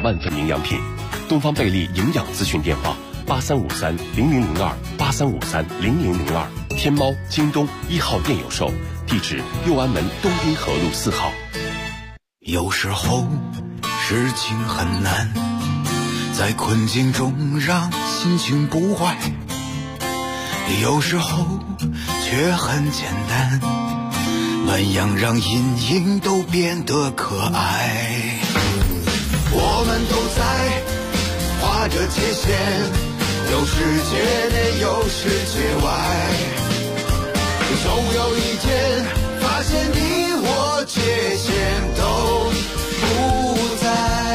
万份营养品。东方贝利营养咨询电话83530002，83530002，天猫、京东1号店有售，地址右安门东滨河路4号。 有时候事情很难，在困境中让心情不坏，有时候却很简单，暖阳让阴影都变得可爱。我们都在画着界限，有世界内有世界外，总有一天发现你我界限都不在。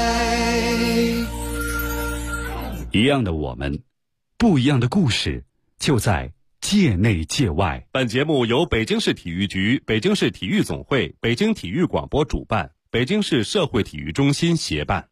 一样的我们，不一样的故事，就在界内界外。 本节目由北京市体育局、北京市体育总会、北京体育广播主办，北京市社会体育中心协办。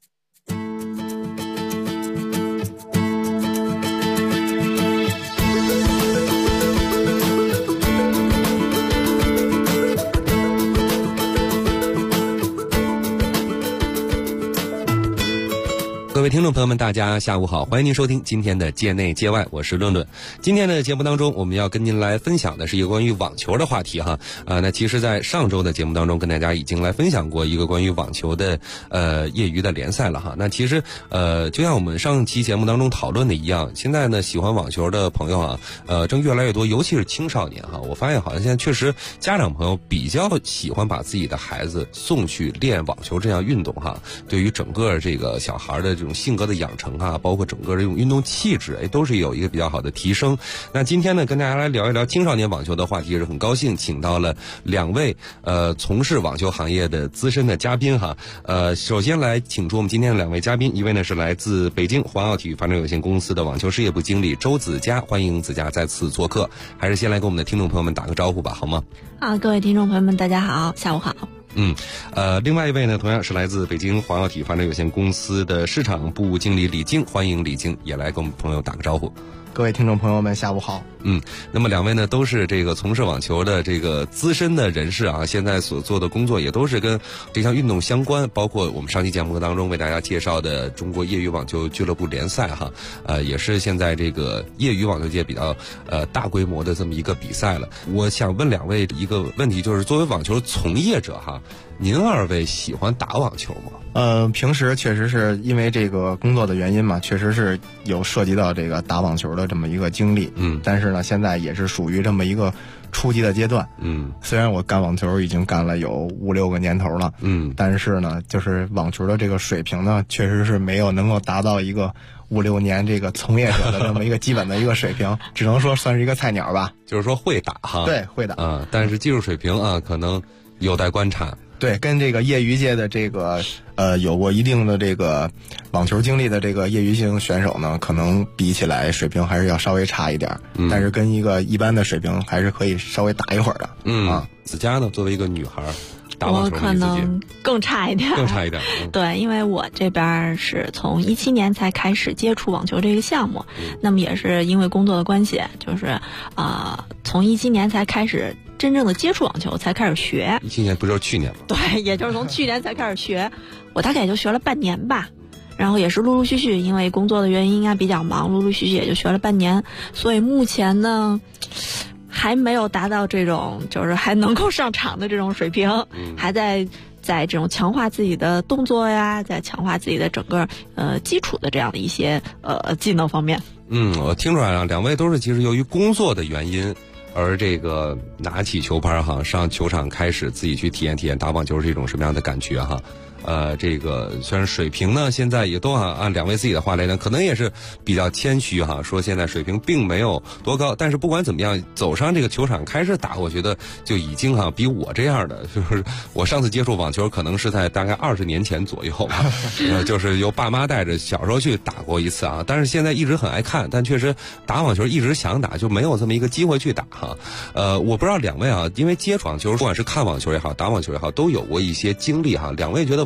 各位听众朋友们，大家下午好，欢迎您收听今天的界内界外，我是论论。今天的节目当中，我们要跟您来分享的是一个关于网球的话题哈。那其实在上周的节目当中，跟大家已经来分享过一个关于网球的业余的联赛了哈。那其实就像我们上期节目当中讨论的一样，现在呢喜欢网球的朋友啊，正越来越多，尤其是青少年哈。我发现好像现在确实家长朋友比较喜欢把自己的孩子送去练网球这样运动哈。对于整个这个小孩的这种性格的养成啊，包括整个这种运动气质，都是有一个比较好的提升。那今天呢，跟大家来聊一聊青少年网球的话题，也是很高兴请到了两位从事网球行业的资深的嘉宾哈。首先来请出我们今天的两位嘉宾，一位呢是来自北京环奥体育发展有限公司的网球事业部经理周子佳，欢迎子佳再次做客。还是先来跟我们的听众朋友们打个招呼吧，好吗？ 各位听众朋友们，大家好，下午好。 另外一位呢，同样是来自北京环奥体育发展有限公司的市场部经理李晶，欢迎李晶也来跟我们朋友打个招呼。 各位听众朋友们，下午好。 那么两位呢都是这个从事网球的这个资深的人士啊，现在所做的工作也都是跟这项运动相关，包括我们上期节目当中为大家介绍的中国业余网球俱乐部联赛哈，也是现在这个业余网球界比较大规模的这么一个比赛了。我想问两位一个问题，就是作为网球从业者哈，您二位喜欢打网球吗？ 平时确实是因为这个工作的原因嘛，确实是有涉及到这个打网球的这么一个经历。但是呢，现在也是属于这么一个初级的阶段。虽然我干网球已经干了有5-6个年头了。但是呢，就是网球的这个水平呢，确实是没有能够达到一个5-6年这个从业者的这么一个基本的一个水平，只能说算是一个菜鸟吧。 就是说会打哈。 对，会打但是技术水平啊，可能有待观察。 对，跟这个业余界的这个有过一定的这个网球经历的这个业余性选手呢，可能比起来水平还是要稍微差一点。但是跟一个一般的水平还是可以稍微打一会儿的。 子佳呢，作为一个女孩打网球， 我可能更差一点。对，因为我这边是从17年才开始接触网球这个项目，那么也是因为工作的关系，就是从17年才开始真正的接触网球，才开始学。 17年不就是去年吗？ 对，也就是从去年才开始学，我大概也就学了半年吧。然后也是陆陆续续，因为工作的原因啊比较忙，陆陆续续也就学了半年。所以目前呢，还没有达到这种就是还能够上场的这种水平，还在这种强化自己的动作呀，在强化自己的整个基础的这样的一些技能方面。 我听出来了，两位都是其实由于工作的原因，而这个拿起球拍哈，上球场开始自己去体验体验打网球是一种什么样的感觉哈。这个虽然水平呢现在也都按两位自己的话来讲，可能也是比较谦虚哈，说现在水平并没有多高，但是不管怎么样，走上这个球场开始打，我觉得就已经比我这样的，就是我上次接触网球可能是在大概20年前左右吧，就是由爸妈带着小时候去打过一次啊，但是现在一直很爱看，但确实打网球一直想打，就没有这么一个机会去打哈。我不知道两位因为接触网球，不管是看网球也好，打网球也好，都有过一些经历哈。两位觉得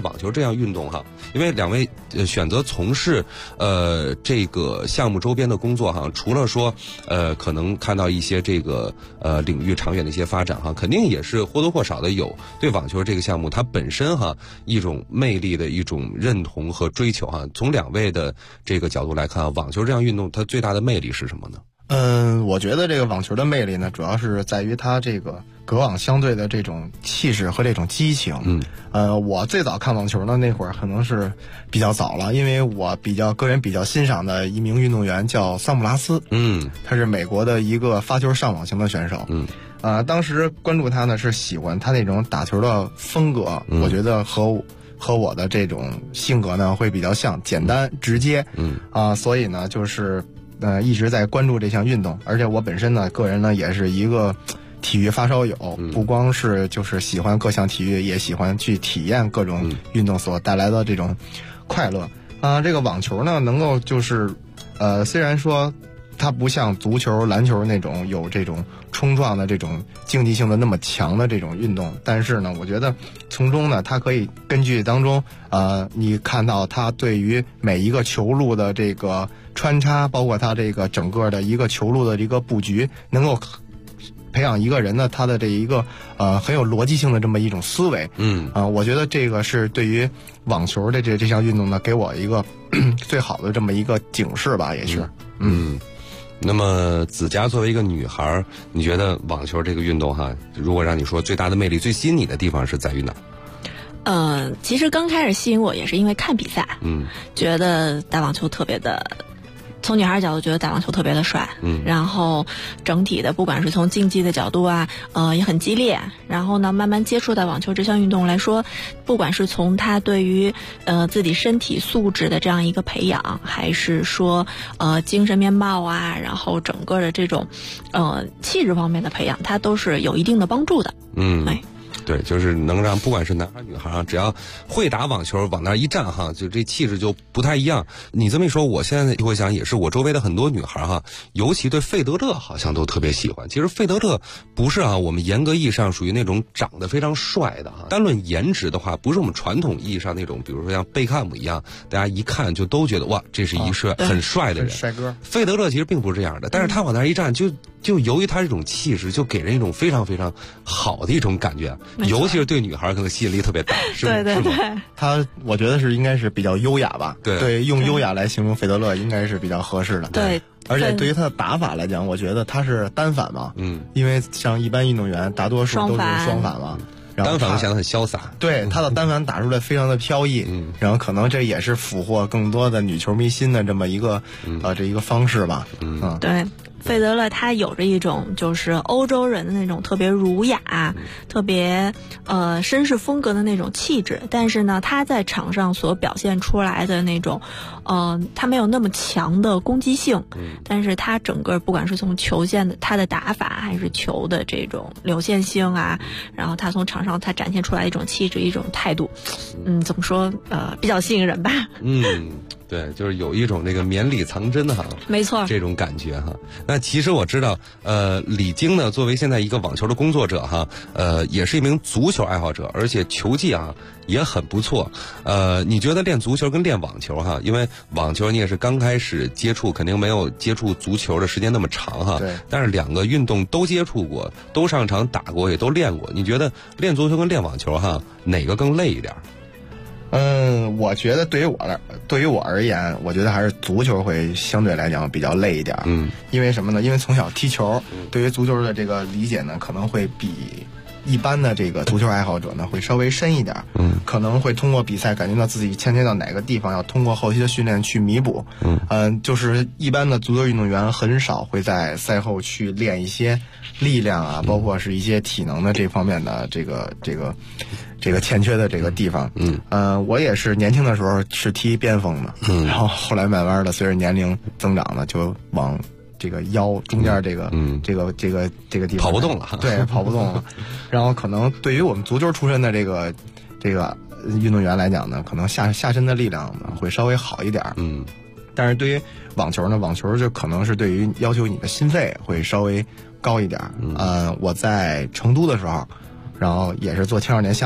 网球这项运动哈，因为两位选择从事这个项目周边的工作哈，除了说可能看到一些这个领域长远的一些发展哈，肯定也是或多或少的有对网球这个项目它本身哈一种魅力的一种认同和追求哈。从两位的这个角度来看，网球这项运动它最大的魅力是什么呢？ 我觉得这个网球的魅力呢，主要是在于它这个隔网相对的这种气势和这种激情。我最早看网球呢，那会儿可能是比较早了，因为我个人比较欣赏的一名运动员叫桑普拉斯。他是美国的一个发球上网型的选手。当时关注他呢，是喜欢他那种打球的风格，我觉得和我的这种性格呢会比较像，简单直接。所以呢就是一直在关注这项运动，而且我本身呢个人呢也是一个体育发烧友，不光是就是喜欢各项体育，也喜欢去体验各种运动所带来的这种快乐。这个网球呢能够就是虽然说它不像足球、篮球那种有这种冲撞的这种竞技性的那么强的这种运动，但是呢我觉得从中呢它可以根据当中你看到它对于每一个球路的这个穿插，包括它这个整个的一个球路的一个布局，能够培养一个人呢他的这一个很有逻辑性的这么一种思维。我觉得这个是对于网球的这项运动呢给我一个最好的这么一个警示吧，也是。 那么子佳作为一个女孩，你觉得网球这个运动哈，如果让你说最大的魅力、最吸引你的地方是在于哪？ 其实刚开始吸引我也是因为看比赛，觉得打网球特别的，从女孩角度觉得打网球特别的帅，然后整体的不管是从竞技的角度啊，也很激烈。然后呢，慢慢接触到网球这项运动来说，不管是从他对于自己身体素质的这样一个培养，还是说精神面貌啊，然后整个的这种气质方面的培养，它都是有一定的帮助的。 对，就是能让不管是男孩女孩啊，只要会打网球，往那一站哈，就这气质就不太一样。你这么一说，我现在会想，也是我周围的很多女孩哈，尤其对费德勒好像都特别喜欢。其实费德勒不是我们严格意义上属于那种长得非常帅的哈，单论颜值的话，不是我们传统意义上那种，比如说像贝克汉姆一样，大家一看就都觉得哇，这是一很帅的人， 帅哥。 费德勒其实并不是这样的，但是他往那一站就由于他这种气势，就给人一种非常非常好的一种感觉，尤其是对女孩可能吸引力特别大，是吗？ 对， 他我觉得应该是比较优雅吧。 对， 用优雅来形容费德勒应该是比较合适的。 对， 而且对于他的打法来讲，我觉得他是单反嘛，因为像一般运动员大多数都是双反嘛。 单反显得很潇洒， 对他的单反打出来非常的飘逸，然后可能这也是俘获更多的女球迷心的这么一个这一个方式吧。 对。费德勒他有着一种就是欧洲人的那种特别儒雅、特别绅士风格的那种气质，但是呢，他在场上所表现出来的那种，他没有那么强的攻击性，但是他整个不管是从球线的他的打法，还是球的这种流线性啊，然后他从场上他展现出来一种气质、一种态度，怎么说比较吸引人吧。 对，就是有一种这个绵里藏针哈， 没错， 这种感觉哈。那其实我知道，李菁呢，作为现在一个网球的工作者哈，也是一名足球爱好者，而且球技也很不错。你觉得练足球跟练网球哈，因为网球你也是刚开始接触，肯定没有接触足球的时间那么长哈。 对。 但是两个运动都接触过，都上场打过，也都练过。你觉得练足球跟练网球哈，哪个更累一点？ 我觉得对于我而言，我觉得还是足球会相对来讲比较累一点。因为什么呢？因为从小踢球，对于足球的这个理解呢，可能会比一般的这个足球爱好者呢会稍微深一点。可能会通过比赛感觉到自己欠缺到哪个地方，要通过后期的训练去弥补。就是一般的足球运动员很少会在赛后去练一些力量啊，包括是一些体能的这方面的这个欠缺的这个地方。我也是年轻的时候是踢边锋的，然后后来慢慢的随着年龄增长呢，就往这个腰中间这个地方跑不动了， 对，跑不动了。然后可能对于我们足球出身的这个运动员来讲呢，可能下身的力量呢会稍微好一点。但是对于网球呢，网球就可能是对于要求你的心肺会稍微高一点。我在成都的时候，然后也是做青少年项目，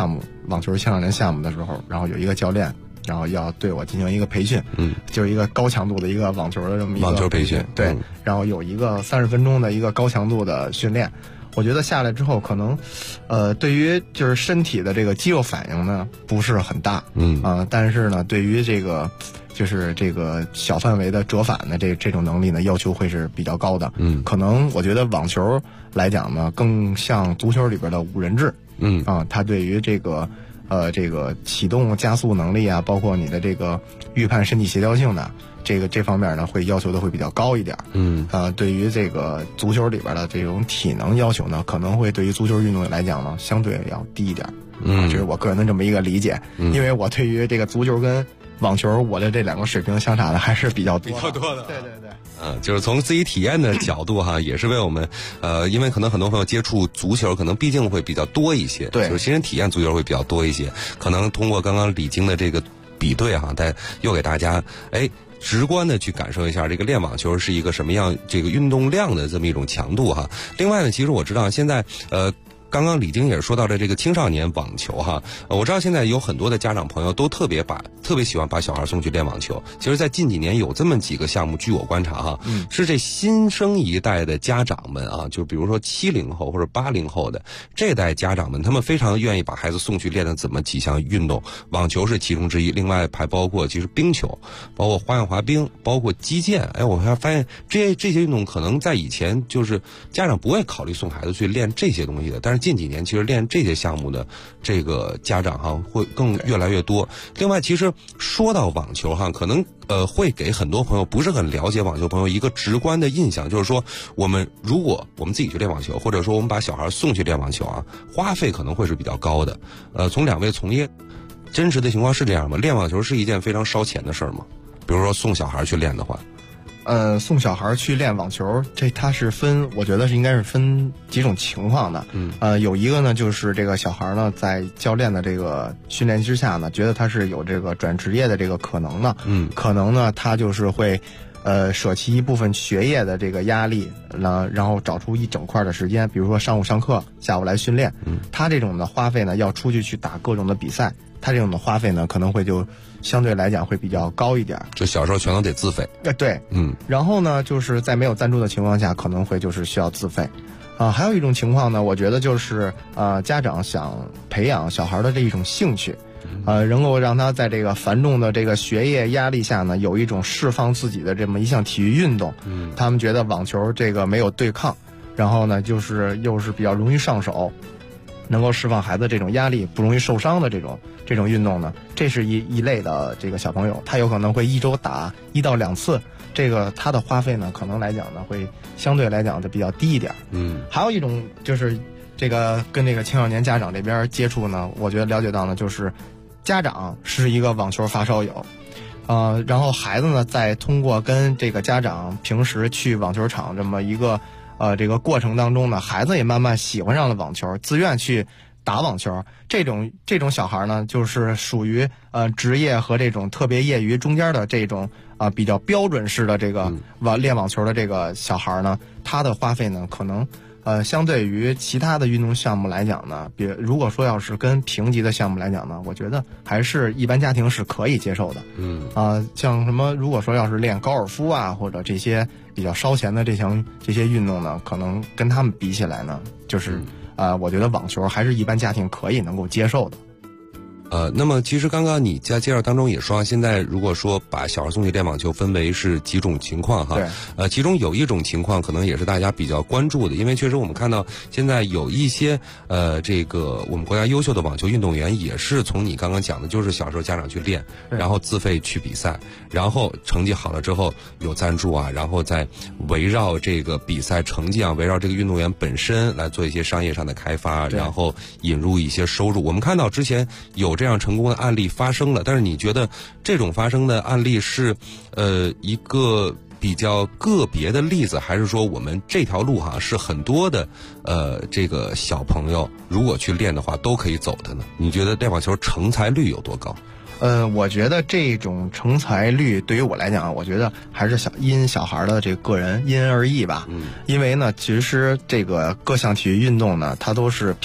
网球青少年项目的时候，然后有一个教练，然后要对我进行一个培训，就是一个高强度的一个网球的这么一个网球培训， 对，然后有一个30分钟的一个高强度的训练。我觉得下来之后，可能，对于就是身体的这个肌肉反应呢不是很大，但是呢，对于这个就是这个小范围的折返的这种能力呢，要求会是比较高的。可能我觉得网球来讲呢，更像足球里边的5人制，它对于这个启动加速能力啊，包括你的这个预判身体协调性的。这方面呢，会要求的会比较高一点。对于这个足球里边的这种体能要求呢，可能会对于足球运动来讲呢，相对要低一点。这是我个人的这么一个理解。因为我对于这个足球跟网球，我的这2个水平相差的还是比较多的。对对对。 就是从自己体验的角度哈，也是为我们因为可能很多朋友接触足球，可能毕竟会比较多一些， 对， 就是新人体验足球会比较多一些。可能通过刚刚李菁的这个比对哈，又给大家直观的去感受一下这个练网球是一个什么样这个运动量的这么一种强度哈。另外呢，其实我知道现在刚刚李菁也说到了这个青少年网球哈，我知道现在有很多的家长朋友都特别喜欢把小孩送去练网球。其实在近几年有这么几个项目，据我观察哈，是这新生一代的家长们啊，就比如说70后或者80后的这代家长们，他们非常愿意把孩子送去练的这么几项运动，网球是其中之一，另外还包括其实冰球，包括花样滑冰，包括击剑。我还发现这些运动可能在以前就是家长不会考虑送孩子去练这些东西的，但是近几年其实练这些项目的这个家长哈会更越来越多。另外其实说到网球哈，可能会给很多朋友不是很了解网球朋友一个直观的印象，就是说如果我们自己去练网球，或者说我们把小孩送去练网球啊，花费可能会是比较高的。从2位从业真实的情况是这样吗？练网球是一件非常烧钱的事儿吗？比如说送小孩去练的话。 送小孩去练网球，它是我觉得应该是分几种情况的。有一个呢，就是这个小孩呢，在教练的这个训练之下呢，觉得他是有这个转职业的这个可能的。可能呢，他就是会舍弃一部分学业的这个压力，然后找出一整块的时间，比如说上午上课，下午来训练。他这种的花费呢，要出去打各种的比赛，他这种的花费呢，可能会就相对来讲会比较高一点。 就小时候全都得自费。 对，然后呢，就是在没有赞助的情况下，可能会就是需要自费。还有一种情况呢，我觉得就是家长想培养小孩的这一种兴趣。能够让他在这个繁重的这个学业压力下呢，有一种释放自己的这么一项体育运动。他们觉得网球这个没有对抗，然后呢，又是比较容易上手，能够释放孩子这种压力，不容易受伤的这种运动呢，这是一类的这个小朋友，他有可能会一周打1到2次，这个他的花费呢，可能来讲呢，会相对来讲就比较低一点。还有一种就是这个跟这个青少年家长这边接触呢，我觉得了解到呢，就是家长是一个网球发烧友，然后孩子呢，在通过跟这个家长平时去网球场这么一个这个过程当中呢，孩子也慢慢喜欢上了网球，自愿去打网球。这种小孩呢，就是属于职业和这种特别业余中间的这种比较标准式的这个练网球的这个小孩呢，他的花费呢，可能相对于其他的运动项目来讲呢，如果说要是跟评级的项目来讲呢，我觉得还是一般家庭是可以接受的。像什么如果说要是练高尔夫啊，或者这些比较烧钱的这些运动呢，可能跟他们比起来呢，就是我觉得网球还是一般家庭可以能够接受的。 那么其实刚刚你在介绍当中也说，现在如果说把小孩送去练网球，分为是几种情况哈。 对。 其中有一种情况可能也是大家比较关注的，因为确实我们看到现在有一些这个我们国家优秀的网球运动员也是从你刚刚讲的，就是小时候家长去练，然后自费去比赛，然后成绩好了之后有赞助啊，然后再围绕这个比赛成绩啊，围绕这个运动员本身来做一些商业上的开发，然后引入一些收入。我们看到之前有这样成功的案例发生了，但是你觉得这种发生的案例是一个比较个别的例子，还是说我们这条路哈是很多的这个小朋友如果去练的话都可以走的呢？你觉得练网球成才率有多高？ 我觉得这种成才率对于我来讲，我觉得还是因小孩的这个个人因人而异吧。因为呢，其实这个各项体育运动呢，它都是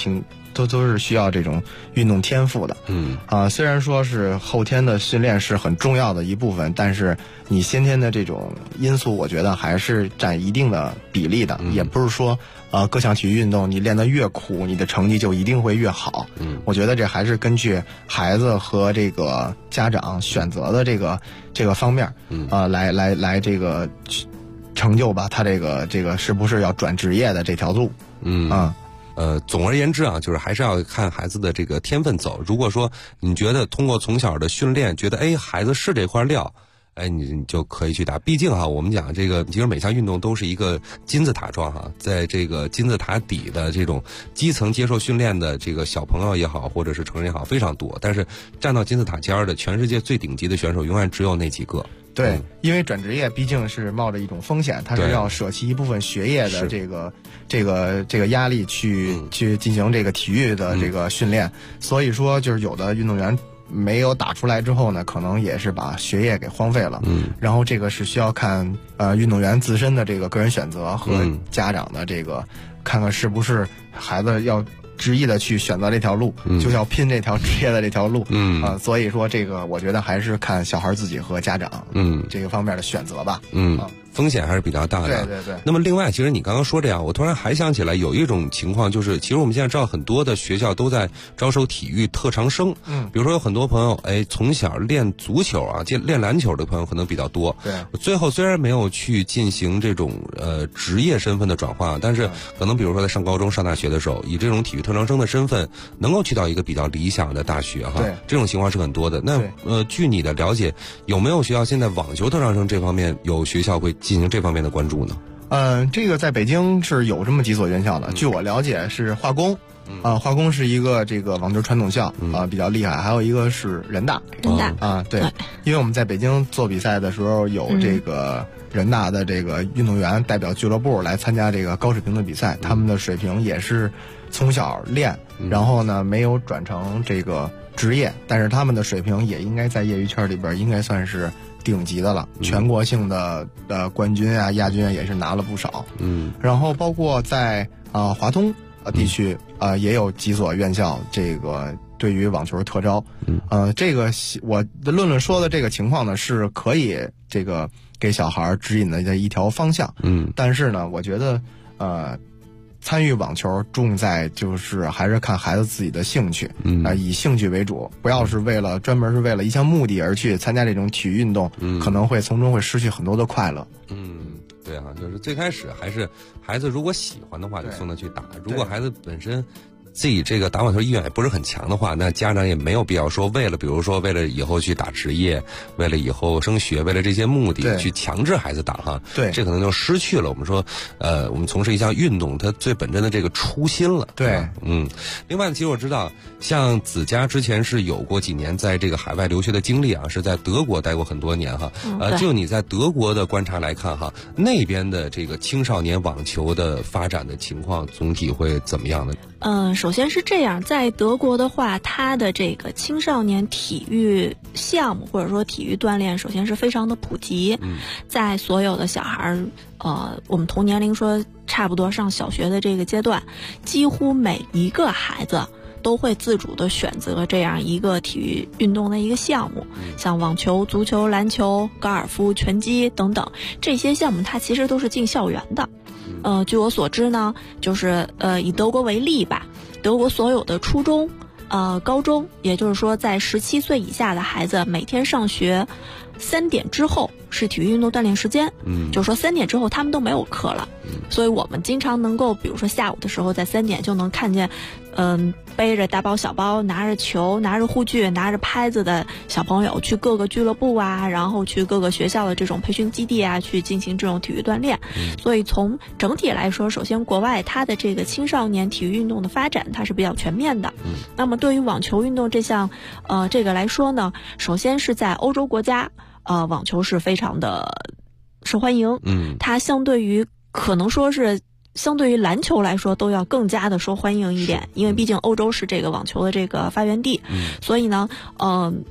都是需要这种运动天赋的。虽然说是后天的训练是很重要的一部分，但是你先天的这种因素，我觉得还是占一定的比例的。也不是说各项体育运动你练得越苦，你的成绩就一定会越好。我觉得这还是根据孩子和这个家长选择的这个方面来这个成就吧他这个是不是要转职业的这条路。 总而言之啊，就是还是要看孩子的这个天分走。如果说你觉得通过从小的训练，觉得孩子是这块料，你就可以去打。毕竟哈，我们讲这个，其实每项运动都是一个金字塔状哈，在这个金字塔底的这种基层接受训练的这个小朋友也好，或者是成人也好，非常多。但是站到金字塔尖的全世界最顶级的选手，永远只有那几个。 对，因为转职业毕竟是冒着一种风险，他是要舍弃一部分学业的这个压力去进行这个体育的这个训练。所以说，就是有的运动员没有打出来之后呢，可能也是把学业给荒废了。然后这个是需要看运动员自身的这个个人选择和家长的这个看看是不是孩子要执意的去选择这条路，就要拼这条职业的这条路。所以说这个我觉得还是看小孩自己和家长这个方面的选择吧。 风险还是比较大的。 对。 那么另外，其实你刚刚说这样，我突然还想起来有一种情况，就是其实我们现在知道很多的学校都在招收体育特长生。比如说有很多朋友从小练足球啊，练篮球的朋友可能比较多。 对。 最后虽然没有去进行这种职业身份的转换，但是可能比如说在上高中上大学的时候，以这种体育特长生的身份能够去到一个比较理想的大学哈。 对。 这种情况是很多的。那据你的了解，有没有学校现在网球特长生这方面有学校会进行这方面的关注呢？ 这个在北京是有这么几所院校的。据我了解是化工，化工是一个这个网球传统校比较厉害，还有一个是人大对，因为我们在北京做比赛的时候有这个人大的这个运动员代表俱乐部来参加这个高水平的比赛，他们的水平也是从小练，然后呢没有转成这个职业，但是他们的水平也应该在业余圈里边应该算是顶级的了，全国性的冠军啊、亚军也是拿了不少。然后包括在华东地区也有几所院校这个对于网球特招。这个我的论说的这个情况呢，是可以这个给小孩指引的一条方向。但是呢，我觉得参与网球重在就是还是看孩子自己的兴趣，以兴趣为主，不要是专门是为了一项目的而去参加这种体育运动，可能会从中会失去很多的快乐。 对啊，就是最开始还是孩子如果喜欢的话，就送他去打；如果孩子本身自己这个打网球意愿也不是很强的话，那家长也没有必要说比如说为了以后去打职业，为了以后升学，为了这些目的去强制孩子打哈。 对， 这可能就失去了我们说我们从事一项运动它最本真的这个初心了。 对， 另外其实我知道像子佳之前是有过几年在这个海外留学的经历啊，是在德国待过很多年哈。就你在德国的观察来看哈，那边的这个青少年网球的发展的情况总体会怎么样呢？ 首先是这样，在德国的话，它的这个青少年体育项目或者说体育锻炼，首先是非常的普及。在所有的小孩我们同年龄说差不多上小学的这个阶段，几乎每一个孩子都会自主的选择这样一个体育运动的一个项目，像网球、足球、篮球、高尔夫、拳击等等，这些项目它其实都是进校园的。据我所知呢，就是以德国为例吧，德国所有的初中、高中，也就是说在17岁以下的孩子，每天上学3点之后是体育运动锻炼时间。就是说3点之后他们都没有课了。所以我们经常能够，比如说下午的时候，在3点就能看见，背着大包小包，拿着球、拿着护具、拿着拍子的小朋友去各个俱乐部啊，然后去各个学校的这种培训基地啊，去进行这种体育锻炼。所以从整体来说，首先国外它的这个青少年体育运动的发展，它是比较全面的。那么对于网球运动这项这个来说呢，首先是在欧洲国家，网球是非常的受欢迎。它相对于可能说是相对于篮球来说都要更加的受欢迎一点，因为毕竟欧洲是这个网球的这个发源地。所以呢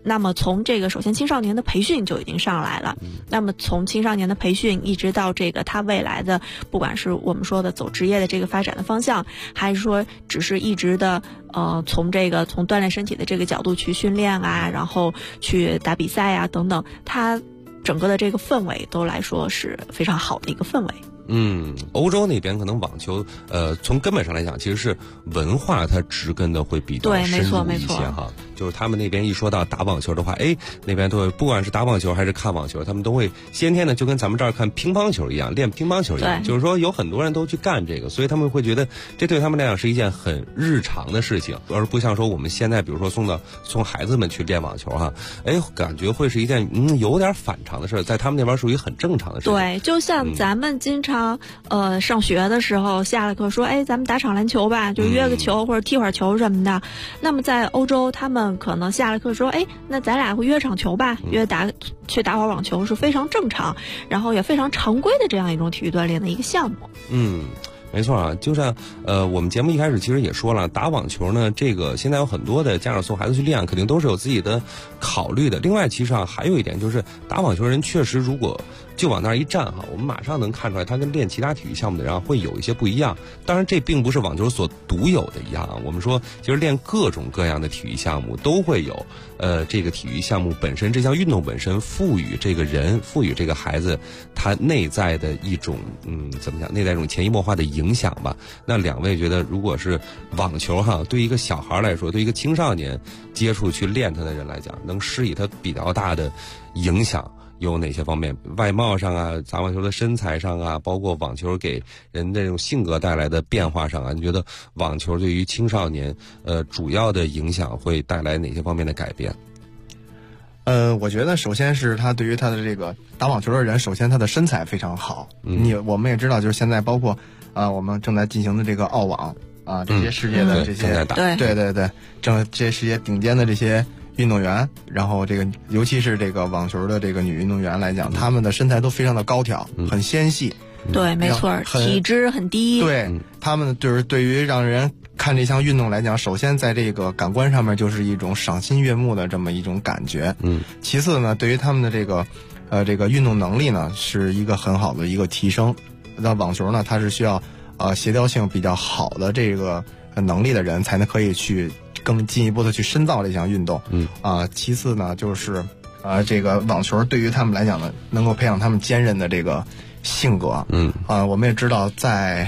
那么从这个首先青少年的培训就已经上来了，那么从青少年的培训一直到这个他未来的不管是我们说的走职业的这个发展的方向，还是说只是一直的从锻炼身体的这个角度去训练啊，然后去打比赛啊等等，他整个的这个氛围都来说是非常好的一个氛围。 欧洲那边可能网球，从根本上来讲，其实是文化它植根的会比较深入一些哈。就是他们那边一说到打网球的话，那边都会不管是打网球还是看网球，他们都会先天的就跟咱们这儿看乒乓球一样，练乒乓球一样。就是说有很多人都去干这个，所以他们会觉得这对他们来讲是一件很日常的事情，而不像说我们现在比如说送孩子们去练网球哈，感觉会是一件有点反常的事，在他们那边属于很正常的事情。 对，就像咱们经常上学的时候下了课说咱们打场篮球吧，就约个球或者踢会儿球什么的。那么在欧洲他们可能下了课说那咱俩会约场球吧，去打会儿网球是非常正常，然后也非常常规的这样一种体育锻炼的一个项目。 没错啊，就像我们节目一开始其实也说了，打网球呢，这个现在有很多的家长送孩子去练，肯定都是有自己的考虑的。另外，其实还有一点就是，打网球人确实如果就往那儿一站哈，我们马上能看出来，他跟练其他体育项目的人会有一些不一样。当然，这并不是网球所独有的一样。我们说，其实练各种各样的体育项目都会有，这个体育项目本身，这项运动本身赋予这个人、赋予这个孩子他内在的一种怎么讲？内在一种潜移默化的影响吧。那两位觉得，如果是网球哈，对一个小孩来说，对一个青少年接触去练他的人来讲，能施以他比较大的影响有哪些方面？外貌上啊，打网球的身材上啊，包括网球给人这种性格带来的变化上啊，你觉得网球对于青少年主要的影响会带来哪些方面的改变？ 我觉得首先是他对于他的这个打网球的人，首先他的身材非常好。我们也知道，就是现在包括我们正在进行的这个澳网啊，这些世界的这些对，这些世界顶尖的这些运动员，然后这个尤其是这个网球的这个女运动员来讲，她们的身材都非常的高挑，很纤细。 对，没错，体脂很低。 对，他们就是对于让人看这项运动来讲，首先在这个感官上面就是一种赏心悦目的这么一种感觉。其次呢，对于他们的这个运动能力呢，是一个很好的一个提升。那网球呢，它是需要协调性比较好的这个能力的人才能可以去更进一步的去深造这项运动。其次呢，就是这个网球对于他们来讲呢，能够培养他们坚韧的这个性格。我们也知道在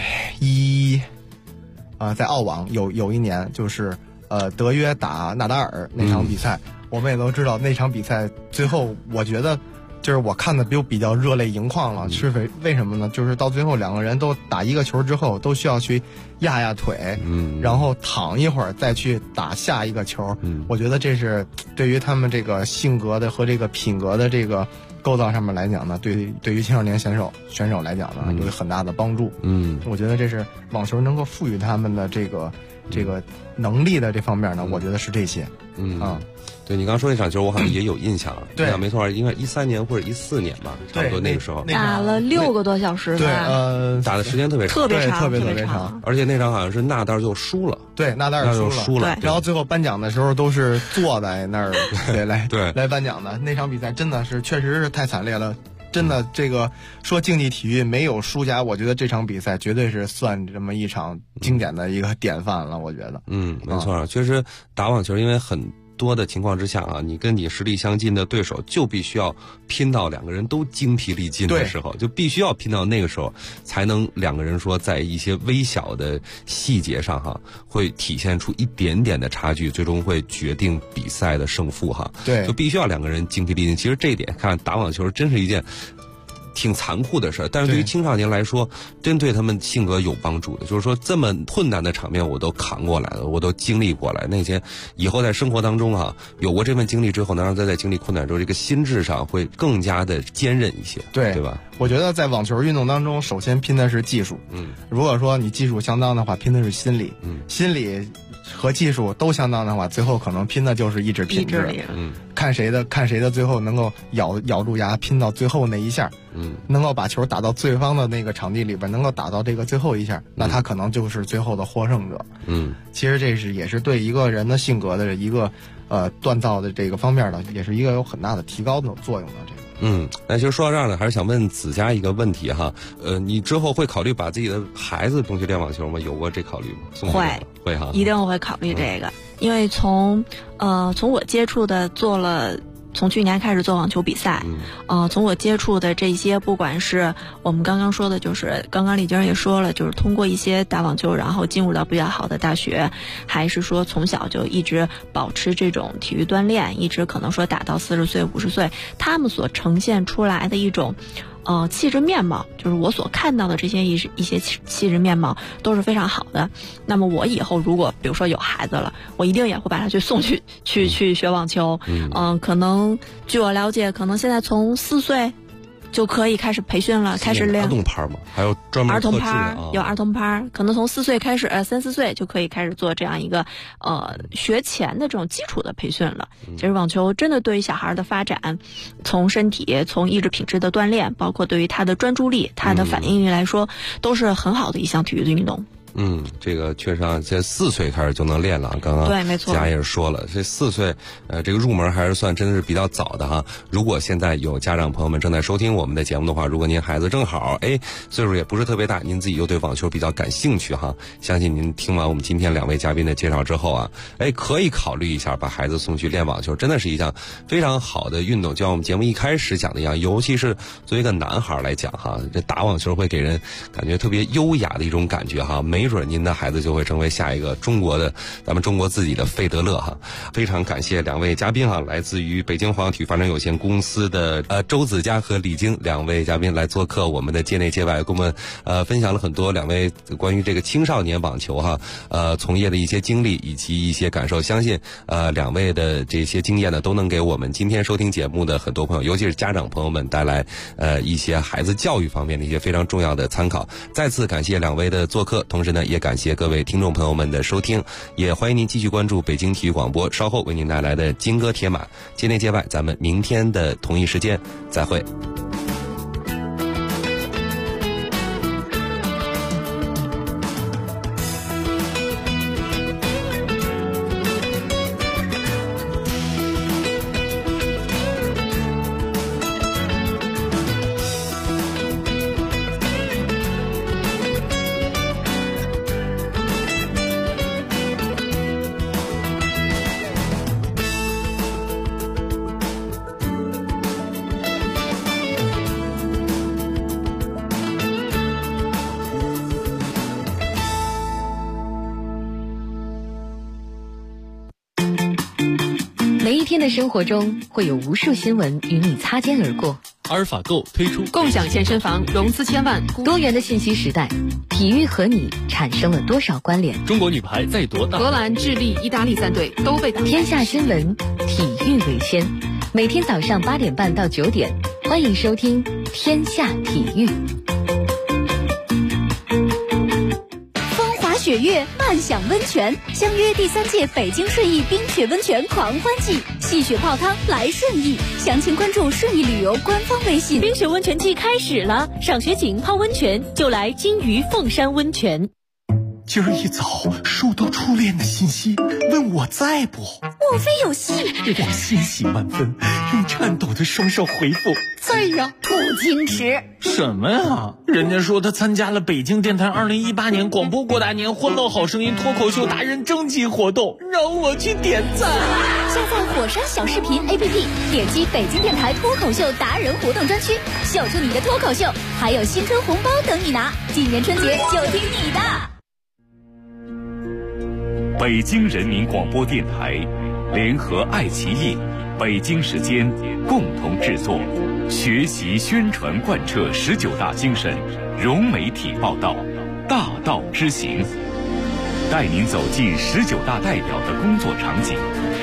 澳网有一年就是德约打纳达尔那场比赛，我们也都知道那场比赛最后我觉得就是我看的比较热泪盈眶了。是为什么呢？就是到最后两个人都打一个球之后，都需要去压腿，然后躺一会儿再去打下一个球。我觉得这是对于他们这个性格的和这个品格的这个构造上面来讲呢，对于青少年选手来讲呢，有很大的帮助。我觉得这是网球能够赋予他们的这个能力的这方面呢，我觉得是这些。 对，你刚说那场球，我好像也有印象。 对， 没错，应该13年或者14年吧，差不多那个时候打了6个多小时。 对， 打的时间特别长， 特别长。 而且那场好像是纳达尔就输了。 对，纳达尔输了。然后最后颁奖的时候都是坐在那儿来颁奖的。那场比赛真的是确实是太惨烈了。真的，这个说竞技体育没有输家，我觉得这场比赛绝对是算这么一场经典的一个典范了。我觉得， 没错，确实打网球，因为很多的情况之下啊，你跟你实力相近的对手就必须要拼到两个人都精疲力尽的时候，就必须要拼到那个时候，才能两个人说在一些微小的细节上哈，会体现出一点点的差距，最终会决定比赛的胜负哈。 对， 就必须要两个人精疲力尽。其实这一点看打网球真是一件挺残酷的事儿，但是对于青少年来说，真对他们性格有帮助的。就是说，这么困难的场面我都扛过来了，我都经历过来。那些以后在生活当中啊，有过这份经历之后，能让他在经历困难之后，这个心智上会更加的坚韧一些，对吧？ 我觉得在网球运动当中，首先拼的是技术。如果说你技术相当的话，拼的是心理。心理和技术都相当的话，最后可能拼的就是意志品质。看谁的最后能够咬住牙拼到最后那一下。能够把球打到对方的那个场地里边，能够打到这个最后一下，那他可能就是最后的获胜者。其实这也是对一个人的性格的一个锻造的这个方面呢，也是一个有很大的提高的作用的这个。 那其实说到这儿呢，还是想问子佳一个问题哈，你之后会考虑把自己的孩子送去练网球吗？有过这考虑吗？会哈， 一定会考虑这个，因为从我接触的从去年开始做网球比赛，从我接触的这些，不管是我们刚刚说的，就是刚刚李晶也说了，就是通过一些打网球然后进入到比较好的大学，还是说从小就一直保持这种体育锻炼，一直可能说打到40岁50岁，他们所呈现出来的一种气质面貌，就是我所看到的这些一些气质面貌都是非常好的。那么我以后如果比如说有孩子了，我一定也会把他送去学网球。可能据我了解，可能现在从4岁就可以开始培训了，开始练儿童班吗？还有专门儿童班，有儿童班，可能从4岁开始，3、4岁就可以开始做这样一个学前的这种基础的培训了。其实网球真的对于小孩的发展，从身体、从意志品质的锻炼，包括对于他的专注力、他的反应力来说，都是很好的一项体育的运动。 这个确实上，这4岁开始就能练了。刚刚对，没错， 佳也是说了，这4岁，这个入门还是算真的是比较早的哈。如果现在有家长朋友们正在收听我们的节目的话，如果您孩子正好岁数也不是特别大，您自己又对网球比较感兴趣哈，相信您听完我们今天2位嘉宾的介绍之后啊，可以考虑一下把孩子送去练网球，真的是一项非常好的运动。就像我们节目一开始讲的一样，尤其是作为一个男孩来讲哈，这打网球会给人感觉特别优雅的一种感觉哈，没准您的孩子就会成为下一个咱们中国自己的费德勒哈。非常感谢2位嘉宾哈，来自于北京黄体育发展有限公司的周子佳和李晶2位嘉宾来做客我们的界内界外，跟我们分享了很多2位关于这个青少年网球哈从业的一些经历以及一些感受。相信2位的这些经验呢，都能给我们今天收听节目的很多朋友，尤其是家长朋友们带来一些孩子教育方面的一些非常重要的参考。再次感谢2位的做客，同时呢也感谢各位听众朋友们的收听，也欢迎您继续关注北京体育广播稍后为您带来的金戈铁马。界内界外，咱们明天的同一时间再会。 每一天的生活中会有无数新闻与你擦肩而过。 阿尔法购推出共享健身房融资1000万， 多元的信息时代，体育和你产生了多少关联？ 中国女排在夺大， 荷兰、智利、意大利3队都被打。 天下新闻，体育为先。每天早上8点半到9点，欢迎收听天下体育。 雪月漫享温泉，相约第3届北京顺义冰雪温泉狂欢季，戏雪泡汤来顺义，详情关注顺义旅游官方微信。 冰雪温泉季开始了，赏雪景泡温泉就来金鱼凤山温泉。 今儿一早收到初恋的信息，问我在不？ 莫非有戏？ 我欣喜万分，用颤抖的双手回复在呀。 不矜持什么呀？人家说他参加了北京电台2018年广播过大年欢乐好声音脱口秀达人征集活动，让我去点赞。 下载火山小视频 APP， 点击北京电台脱口秀达人活动专区，秀出你的脱口秀，还有新春红包等你拿。今年春节就听你的。 北京人民广播电台联合爱奇艺、北京时间共同制作，学习宣传贯彻19大精神，融媒体报道，大道之行，带您走进19大代表的工作场景，